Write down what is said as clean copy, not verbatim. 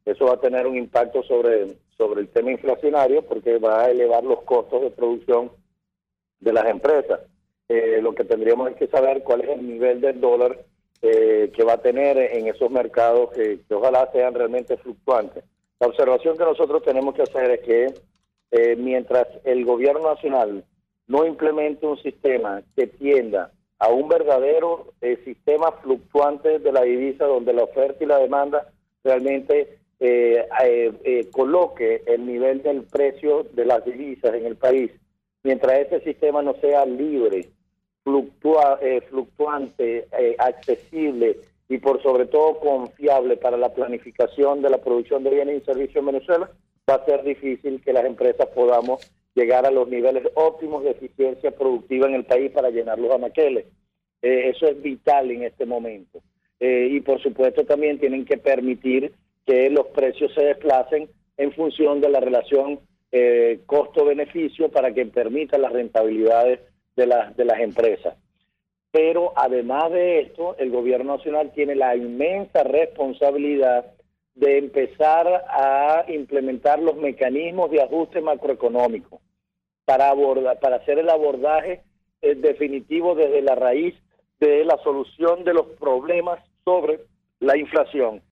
Eso va a tener un impacto sobre el tema inflacionario porque va a elevar los costos de producción de las empresas. Lo que tendríamos es que saber cuál es el nivel del dólar que va a tener en esos mercados que ojalá sean realmente fluctuantes. La observación que nosotros tenemos que hacer es que mientras el gobierno nacional no implemente un sistema que tienda a un verdadero sistema fluctuante de la divisa, donde la oferta y la demanda realmente coloque el nivel del precio de las divisas en el país, mientras ese sistema no sea libre, fluctuante, accesible y por sobre todo confiable para la planificación de la producción de bienes y servicios en Venezuela, va a ser difícil que las empresas podamos llegar a los niveles óptimos de eficiencia productiva en el país para llenar los anaqueles. Eso es vital en este momento. Y por supuesto también tienen que permitir que los precios se desplacen en función de la relación costo-beneficio para que permitan las rentabilidades de las empresas. Pero además de esto, el gobierno nacional tiene la inmensa responsabilidad de empezar a implementar los mecanismos de ajuste macroeconómico para hacer el abordaje definitivo desde la raíz de la solución de los problemas sobre la inflación.